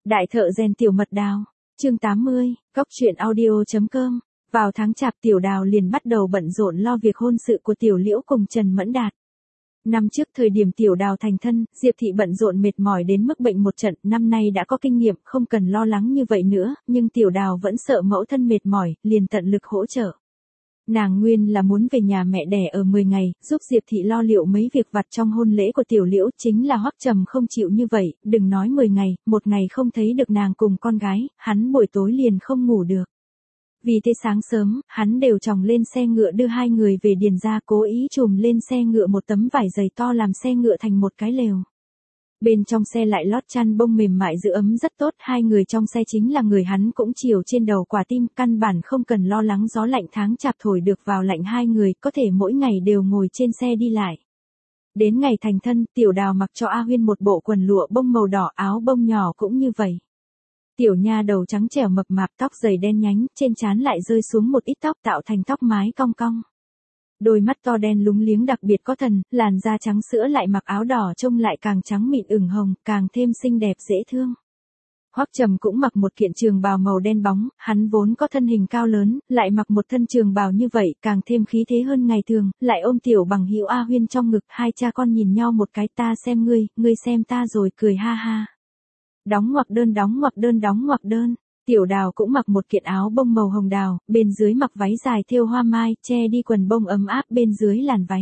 Đại thợ rèn Tiểu Mật Đào, chương 80, Cóc truyện audio.com. Vào tháng Chạp Tiểu Đào liền bắt đầu bận rộn lo việc hôn sự của Tiểu Liễu cùng Trần Mẫn Đạt. Năm trước thời điểm Tiểu Đào thành thân, Diệp Thị bận rộn mệt mỏi đến mức bệnh một trận, năm nay đã có kinh nghiệm, không cần lo lắng như vậy nữa, nhưng Tiểu Đào vẫn sợ mẫu thân mệt mỏi, liền tận lực hỗ trợ. Nàng nguyên là muốn về nhà mẹ đẻ ở 10 ngày, giúp Diệp Thị lo liệu mấy việc vặt trong hôn lễ của Tiểu Liễu, chính là Hoắc Trầm không chịu như vậy, đừng nói 10 ngày, một ngày không thấy được nàng cùng con gái, hắn buổi tối liền không ngủ được. Vì thế sáng sớm, hắn đều chòng lên xe ngựa đưa hai người về điền ra, cố ý trùm lên xe ngựa một tấm vải dày to làm xe ngựa thành một cái lều. Bên trong xe lại lót chăn bông mềm mại giữ ấm rất tốt, hai người trong xe chính là người hắn cũng chiều trên đầu quả tim, căn bản không cần lo lắng gió lạnh tháng Chạp thổi được vào lạnh, hai người có thể mỗi ngày đều ngồi trên xe đi lại. Đến ngày thành thân, Tiểu Đào mặc cho A Huyên một bộ quần lụa bông màu đỏ, áo bông nhỏ cũng như vậy. Tiểu nha đầu trắng trẻo mập mạp, tóc dày đen nhánh, trên trán lại rơi xuống một ít tóc tạo thành tóc mái cong cong. Đôi mắt to đen lúng liếng đặc biệt có thần, làn da trắng sữa lại mặc áo đỏ trông lại càng trắng mịn ửng hồng, càng thêm xinh đẹp dễ thương. Hoắc Trầm cũng mặc một kiện trường bào màu đen bóng, hắn vốn có thân hình cao lớn, lại mặc một thân trường bào như vậy, càng thêm khí thế hơn ngày thường, lại ôm Tiểu Bằng Hữu A Huyên trong ngực, hai cha con nhìn nhau một cái, ta xem ngươi xem ta, rồi cười ha ha. Đóng ngoặc đơn đóng ngoặc đơn đóng ngoặc đơn. Tiểu Đào cũng mặc một kiện áo bông màu hồng đào, bên dưới mặc váy dài thêu hoa mai, che đi quần bông ấm áp bên dưới làn váy.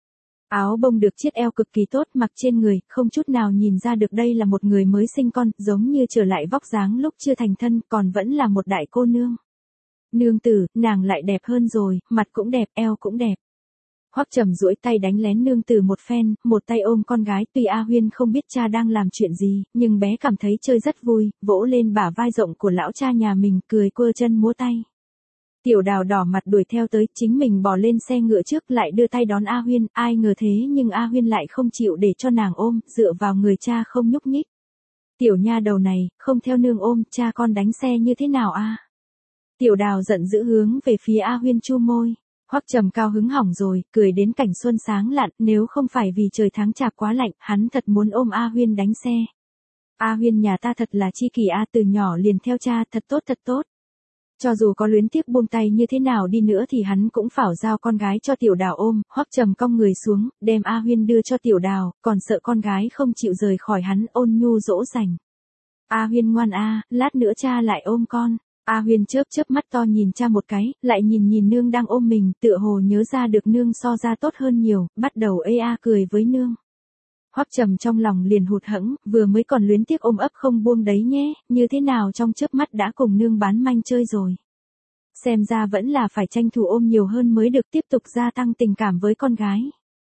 Áo bông được chiết eo cực kỳ tốt, mặc trên người, không chút nào nhìn ra được đây là một người mới sinh con, giống như trở lại vóc dáng lúc chưa thành thân, còn vẫn là một đại cô nương. Nương tử, nàng lại đẹp hơn rồi, mặt cũng đẹp, eo cũng đẹp. Hoắc Trầm duỗi tay đánh lén nương tử một phen, một tay ôm con gái, tuy A Huyên không biết cha đang làm chuyện gì, nhưng bé cảm thấy chơi rất vui, vỗ lên bả vai rộng của lão cha nhà mình, cười quơ chân múa tay. Tiểu Đào đỏ mặt đuổi theo tới, chính mình bò lên xe ngựa trước lại đưa tay đón A Huyên, ai ngờ thế nhưng A Huyên lại không chịu để cho nàng ôm, dựa vào người cha không nhúc nhích. Tiểu nha đầu này, không theo nương ôm, cha con đánh xe như thế nào a? Tiểu Đào giận dữ hướng về phía A Huyên chu môi. Hoắc Trầm cao hứng hỏng rồi, cười đến cảnh xuân sáng lạn, nếu không phải vì trời tháng Chạp quá lạnh, hắn thật muốn ôm A Huyên đánh xe. A Huyên nhà ta thật là chi kỷ a, từ nhỏ liền theo cha, thật tốt thật tốt. Cho dù có luyến tiếc buông tay như thế nào đi nữa thì hắn cũng phảo giao con gái cho Tiểu Đào ôm. Hoắc Trầm cong người xuống, đem A Huyên đưa cho Tiểu Đào, còn sợ con gái không chịu rời khỏi hắn, ôn nhu dỗ dành. A Huyên ngoan a, lát nữa cha lại ôm con. A Huyên chớp chớp mắt to nhìn cha một cái, lại nhìn nương đang ôm mình, tựa hồ nhớ ra được nương so ra tốt hơn nhiều, bắt đầu ê a cười với nương. Hoắc Trầm trong lòng liền hụt hẫng, vừa mới còn luyến tiếc ôm ấp không buông đấy nhé, như thế nào trong chớp mắt đã cùng nương bán manh chơi rồi. Xem ra vẫn là phải tranh thủ ôm nhiều hơn mới được, tiếp tục gia tăng tình cảm với con gái.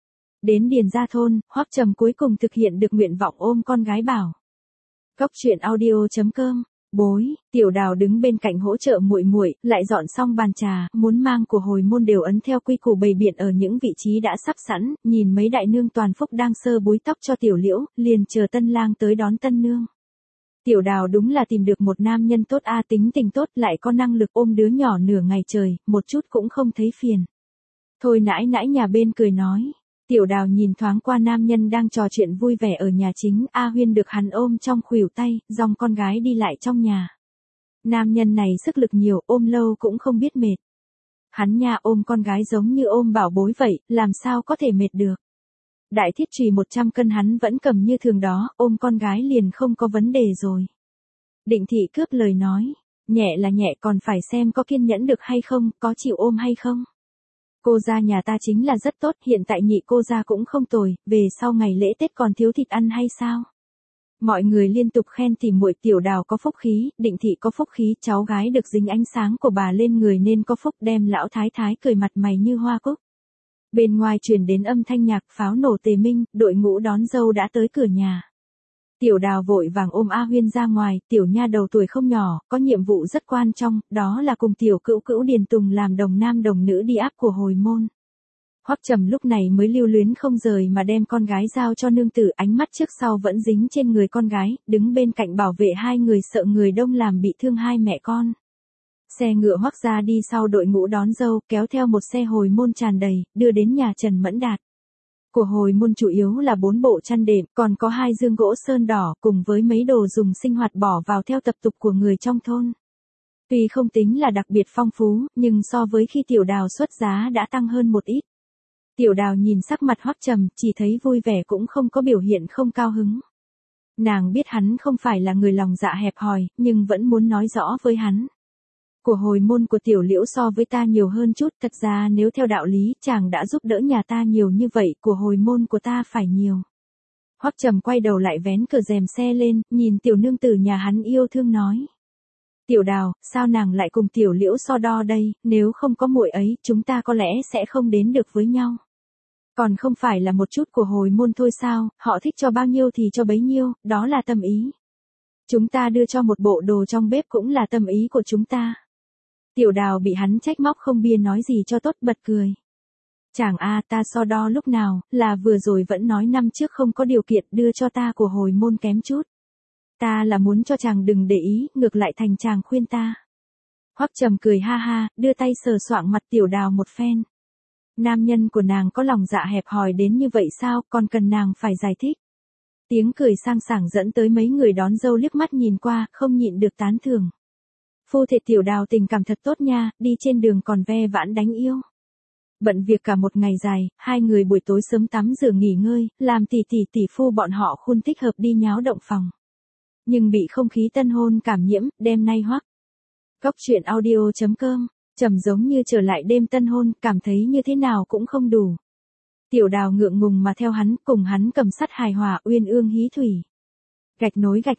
Đến điền gia thôn, Hoắc Trầm cuối cùng thực hiện được nguyện vọng ôm con gái bảo. Cóc truyện audio.com. Bối, Tiểu Đào đứng bên cạnh hỗ trợ muội muội, lại dọn xong bàn trà, muốn mang của hồi môn đều ấn theo quy củ bày biện ở những vị trí đã sắp sẵn, nhìn mấy đại nương toàn phúc đang sơ búi tóc cho Tiểu Liễu, liền chờ tân lang tới đón tân nương. Tiểu Đào đúng là tìm được một nam nhân tốt a, tính tình tốt, lại có năng lực ôm đứa nhỏ nửa ngày trời, một chút cũng không thấy phiền. Thôi nãi nãi nhà bên cười nói. Tiểu Đào nhìn thoáng qua nam nhân đang trò chuyện vui vẻ ở nhà chính, A Huyên được hắn ôm trong khuỷu tay, dòng con gái đi lại trong nhà. Nam nhân này sức lực nhiều, ôm lâu cũng không biết mệt. Hắn nha ôm con gái giống như ôm bảo bối vậy, làm sao có thể mệt được. Đại thiết chùy 100 cân hắn vẫn cầm như thường đó, ôm con gái liền không có vấn đề rồi. Định Thị cướp lời nói, nhẹ là nhẹ, còn phải xem có kiên nhẫn được hay không, có chịu ôm hay không. Cô gia nhà ta chính là rất tốt, hiện tại nhị cô gia cũng không tồi, về sau ngày lễ Tết còn thiếu thịt ăn hay sao? Mọi người liên tục khen tỉ muội Tiểu Đào có phúc khí, Định Thị có phúc khí, cháu gái được dính ánh sáng của bà lên người nên có phúc, đem lão thái thái cười mặt mày như hoa cúc. Bên ngoài truyền đến âm thanh nhạc pháo nổ tề minh, đội ngũ đón dâu đã tới cửa nhà. Tiểu Đào vội vàng ôm A Huyên ra ngoài, tiểu nha đầu tuổi không nhỏ, có nhiệm vụ rất quan trọng, đó là cùng tiểu cữu cữu Điền Tùng làm đồng nam đồng nữ đi áp của hồi môn. Hoắc Trầm lúc này mới lưu luyến không rời mà đem con gái giao cho nương tử, ánh mắt trước sau vẫn dính trên người con gái, đứng bên cạnh bảo vệ hai người, sợ người đông làm bị thương hai mẹ con. Xe ngựa Hoắc gia đi sau đội ngũ đón dâu, kéo theo một xe hồi môn tràn đầy, đưa đến nhà Trần Mẫn Đạt. Của hồi môn chủ yếu là 4 bộ chăn đệm, còn có 2 dương gỗ sơn đỏ cùng với mấy đồ dùng sinh hoạt bỏ vào theo tập tục của người trong thôn. Tuy không tính là đặc biệt phong phú, nhưng so với khi Tiểu Đào xuất giá đã tăng hơn một ít. Tiểu Đào nhìn sắc mặt Hoắc Trầm, chỉ thấy vui vẻ cũng không có biểu hiện không cao hứng. Nàng biết hắn không phải là người lòng dạ hẹp hòi, nhưng vẫn muốn nói rõ với hắn. Của hồi môn của Tiểu Liễu so với ta nhiều hơn chút, thật ra nếu theo đạo lý, chàng đã giúp đỡ nhà ta nhiều như vậy, của hồi môn của ta phải nhiều. Hoắc Trầm quay đầu lại vén cửa rèm xe lên, nhìn tiểu nương tử nhà hắn yêu thương nói. Tiểu Đào, sao nàng lại cùng Tiểu Liễu so đo đây, nếu không có muội ấy, chúng ta có lẽ sẽ không đến được với nhau. Còn không phải là một chút của hồi môn thôi sao, họ thích cho bao nhiêu thì cho bấy nhiêu, đó là tâm ý. Chúng ta đưa cho một bộ đồ trong bếp cũng là tâm ý của chúng ta. Tiểu Đào bị hắn trách móc không biết nói gì cho tốt, bật cười. Chàng a, ta so đo lúc nào, là vừa rồi vẫn nói năm trước không có điều kiện đưa cho ta của hồi môn kém chút. Ta là muốn cho chàng đừng để ý, ngược lại thành chàng khuyên ta. Hoắc Trầm cười ha ha, đưa tay sờ soạng mặt Tiểu Đào một phen. Nam nhân của nàng có lòng dạ hẹp hòi đến như vậy sao, còn cần nàng phải giải thích. Tiếng cười sang sảng dẫn tới mấy người đón dâu liếc mắt nhìn qua, không nhịn được tán thưởng. Phu thê Tiểu Đào tình cảm thật tốt nha, đi trên đường còn ve vãn đánh yêu. Bận việc cả một ngày dài, hai người buổi tối sớm tắm rửa nghỉ ngơi, làm tỷ phu bọn họ khôn thích hợp đi nháo động phòng. Nhưng bị không khí tân hôn cảm nhiễm, đêm nay Hoắc. Góc truyện audio.com, Trầm giống như trở lại đêm tân hôn, cảm thấy như thế nào cũng không đủ. Tiểu Đào ngượng ngùng mà theo hắn, cùng hắn cầm sắt hài hòa uyên ương hí thủy. Gạch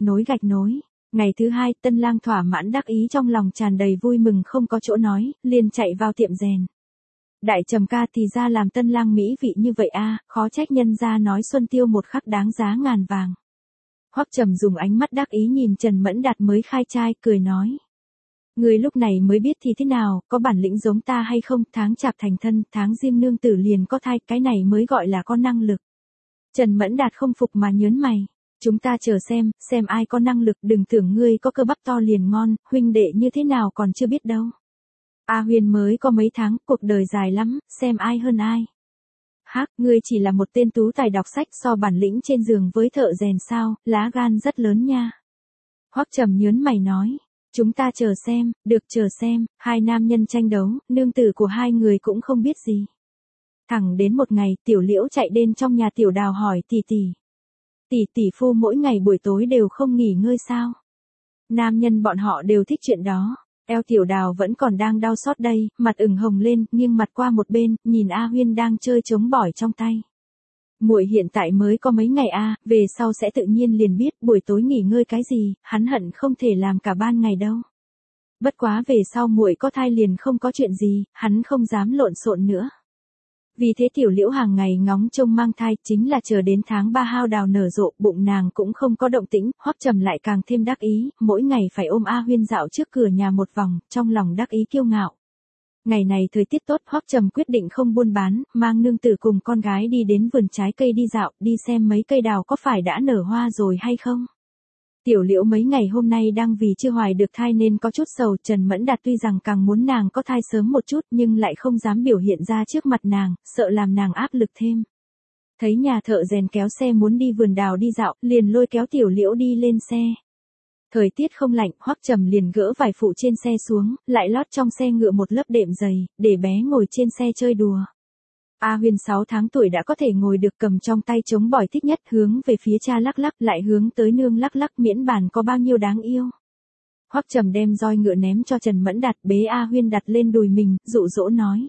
nối. Ngày thứ 2, tân lang thỏa mãn đắc ý trong lòng tràn đầy vui mừng không có chỗ nói, liền chạy vào tiệm rèn. Đại Trầm ca, thì ra làm tân lang mỹ vị như vậy a, khó trách nhân gia nói Xuân Tiêu một khắc đáng giá ngàn vàng. Hoắc Trầm dùng ánh mắt đắc ý nhìn Trần Mẫn Đạt mới khai trai, cười nói. Người lúc này mới biết thì thế nào, có bản lĩnh giống ta hay không, tháng chạp thành thân, tháng Giêng nương tử liền có thai, cái này mới gọi là có năng lực. Trần Mẫn Đạt không phục mà nhớn mày. Chúng ta chờ xem ai có năng lực, đừng tưởng ngươi có cơ bắp to liền ngon, huynh đệ như thế nào còn chưa biết đâu. A Huyền mới có mấy tháng, cuộc đời dài lắm, xem ai hơn ai. Hắc, ngươi chỉ là một tên tú tài đọc sách, so bản lĩnh trên giường với thợ rèn sao, lá gan rất lớn nha. Hoắc Trầm nhớn mày nói, chúng ta chờ xem, được chờ xem, hai nam nhân tranh đấu, nương tử của hai người cũng không biết gì. Thẳng đến một ngày, Tiểu Liễu chạy đến trong nhà Tiểu Đào hỏi tỷ phu mỗi ngày buổi tối đều không nghỉ ngơi sao? Nam nhân bọn họ đều thích chuyện đó. Eo Tiểu Đào vẫn còn đang đau xót đây, mặt ửng hồng lên, nghiêng mặt qua một bên, nhìn A Huyên đang chơi trống bỏi trong tay. Muội hiện tại mới có mấy ngày a, về sau sẽ tự nhiên liền biết, buổi tối nghỉ ngơi cái gì, hắn hận không thể làm cả ban ngày đâu. Bất quá về sau muội có thai liền không có chuyện gì, hắn không dám lộn xộn nữa. Vì thế Tiểu Liễu hàng ngày ngóng trông mang thai, chính là chờ đến tháng 3 hao đào nở rộ, bụng nàng cũng không có động tĩnh, Hoắc Trầm lại càng thêm đắc ý, mỗi ngày phải ôm A Huyên dạo trước cửa nhà một vòng, trong lòng đắc ý kiêu ngạo. Ngày này thời tiết tốt, Hoắc Trầm quyết định không buôn bán, mang nương tử cùng con gái đi đến vườn trái cây đi dạo, đi xem mấy cây đào có phải đã nở hoa rồi hay không. Tiểu Liễu mấy ngày hôm nay đang vì chưa hoài được thai nên có chút sầu, Trần Mẫn Đạt tuy rằng càng muốn nàng có thai sớm một chút nhưng lại không dám biểu hiện ra trước mặt nàng, sợ làm nàng áp lực thêm. Thấy nhà thợ rèn kéo xe muốn đi vườn đào đi dạo, liền lôi kéo Tiểu Liễu đi lên xe. Thời tiết không lạnh, Hoắc Trầm liền gỡ vải phụ trên xe xuống, lại lót trong xe ngựa một lớp đệm dày, để bé ngồi trên xe chơi đùa. A Huyên 6 tháng tuổi đã có thể ngồi được, cầm trong tay trống bỏi thích nhất, hướng về phía cha lắc lắc, lại hướng tới nương lắc lắc, miễn bàn có bao nhiêu đáng yêu. Hoắc Trầm đem roi ngựa ném cho Trần Mẫn Đạt, bế A Huyên đặt lên đùi mình, dụ dỗ nói.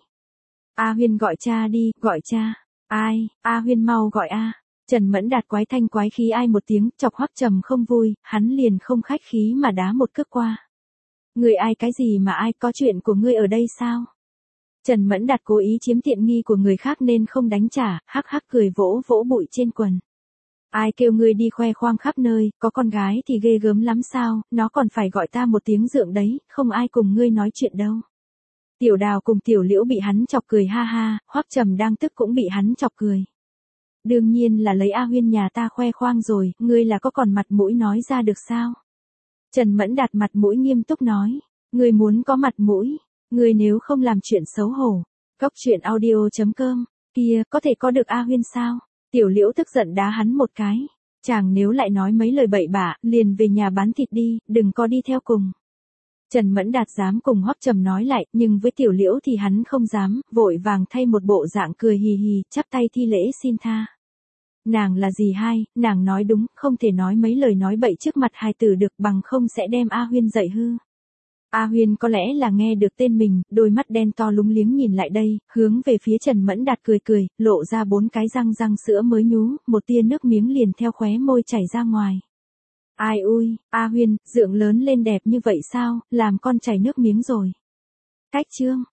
A Huyên gọi cha đi, gọi cha. Ai, A Huyên mau gọi a. Trần Mẫn Đạt quái thanh quái khí ai một tiếng, chọc Hoắc Trầm không vui, hắn liền không khách khí mà đá một cước qua. Người ai cái gì mà ai, có chuyện của ngươi ở đây sao? Trần Mẫn Đạt cố ý chiếm tiện nghi của người khác nên không đánh trả, hắc hắc cười vỗ vỗ bụi trên quần. Ai kêu ngươi đi khoe khoang khắp nơi, có con gái thì ghê gớm lắm sao, nó còn phải gọi ta một tiếng dượng đấy, không ai cùng ngươi nói chuyện đâu. Tiểu Đào cùng Tiểu Liễu bị hắn chọc cười ha ha, Hoắc Trầm đang tức cũng bị hắn chọc cười. Đương nhiên là lấy A Huyên nhà ta khoe khoang rồi, ngươi là có còn mặt mũi nói ra được sao? Trần Mẫn Đạt mặt mũi nghiêm túc nói, ngươi muốn có mặt mũi, ngươi nếu không làm chuyện xấu hổ. Góc truyện audio.com kia, có thể có được A Huyên sao? Tiểu Liễu tức giận đá hắn một cái. Chàng nếu lại nói mấy lời bậy bạ, liền về nhà bán thịt đi, đừng có đi theo cùng. Trần Mẫn Đạt dám cùng Hoắc Trầm nói lại, nhưng với Tiểu Liễu thì hắn không dám, vội vàng thay một bộ dạng cười hì hì, chắp tay thi lễ xin tha. Nàng là gì hai, nàng nói đúng, không thể nói mấy lời nói bậy trước mặt hài tử được, bằng không sẽ đem A Huyên dạy hư. A Huyên có lẽ là nghe được tên mình, đôi mắt đen to lúng liếng nhìn lại đây, hướng về phía Trần Mẫn Đạt cười cười, lộ ra 4 cái răng sữa mới nhú, một tia nước miếng liền theo khóe môi chảy ra ngoài. Ai ui, A Huyên, dượng lớn lên đẹp như vậy sao, làm con chảy nước miếng rồi. Cách chương.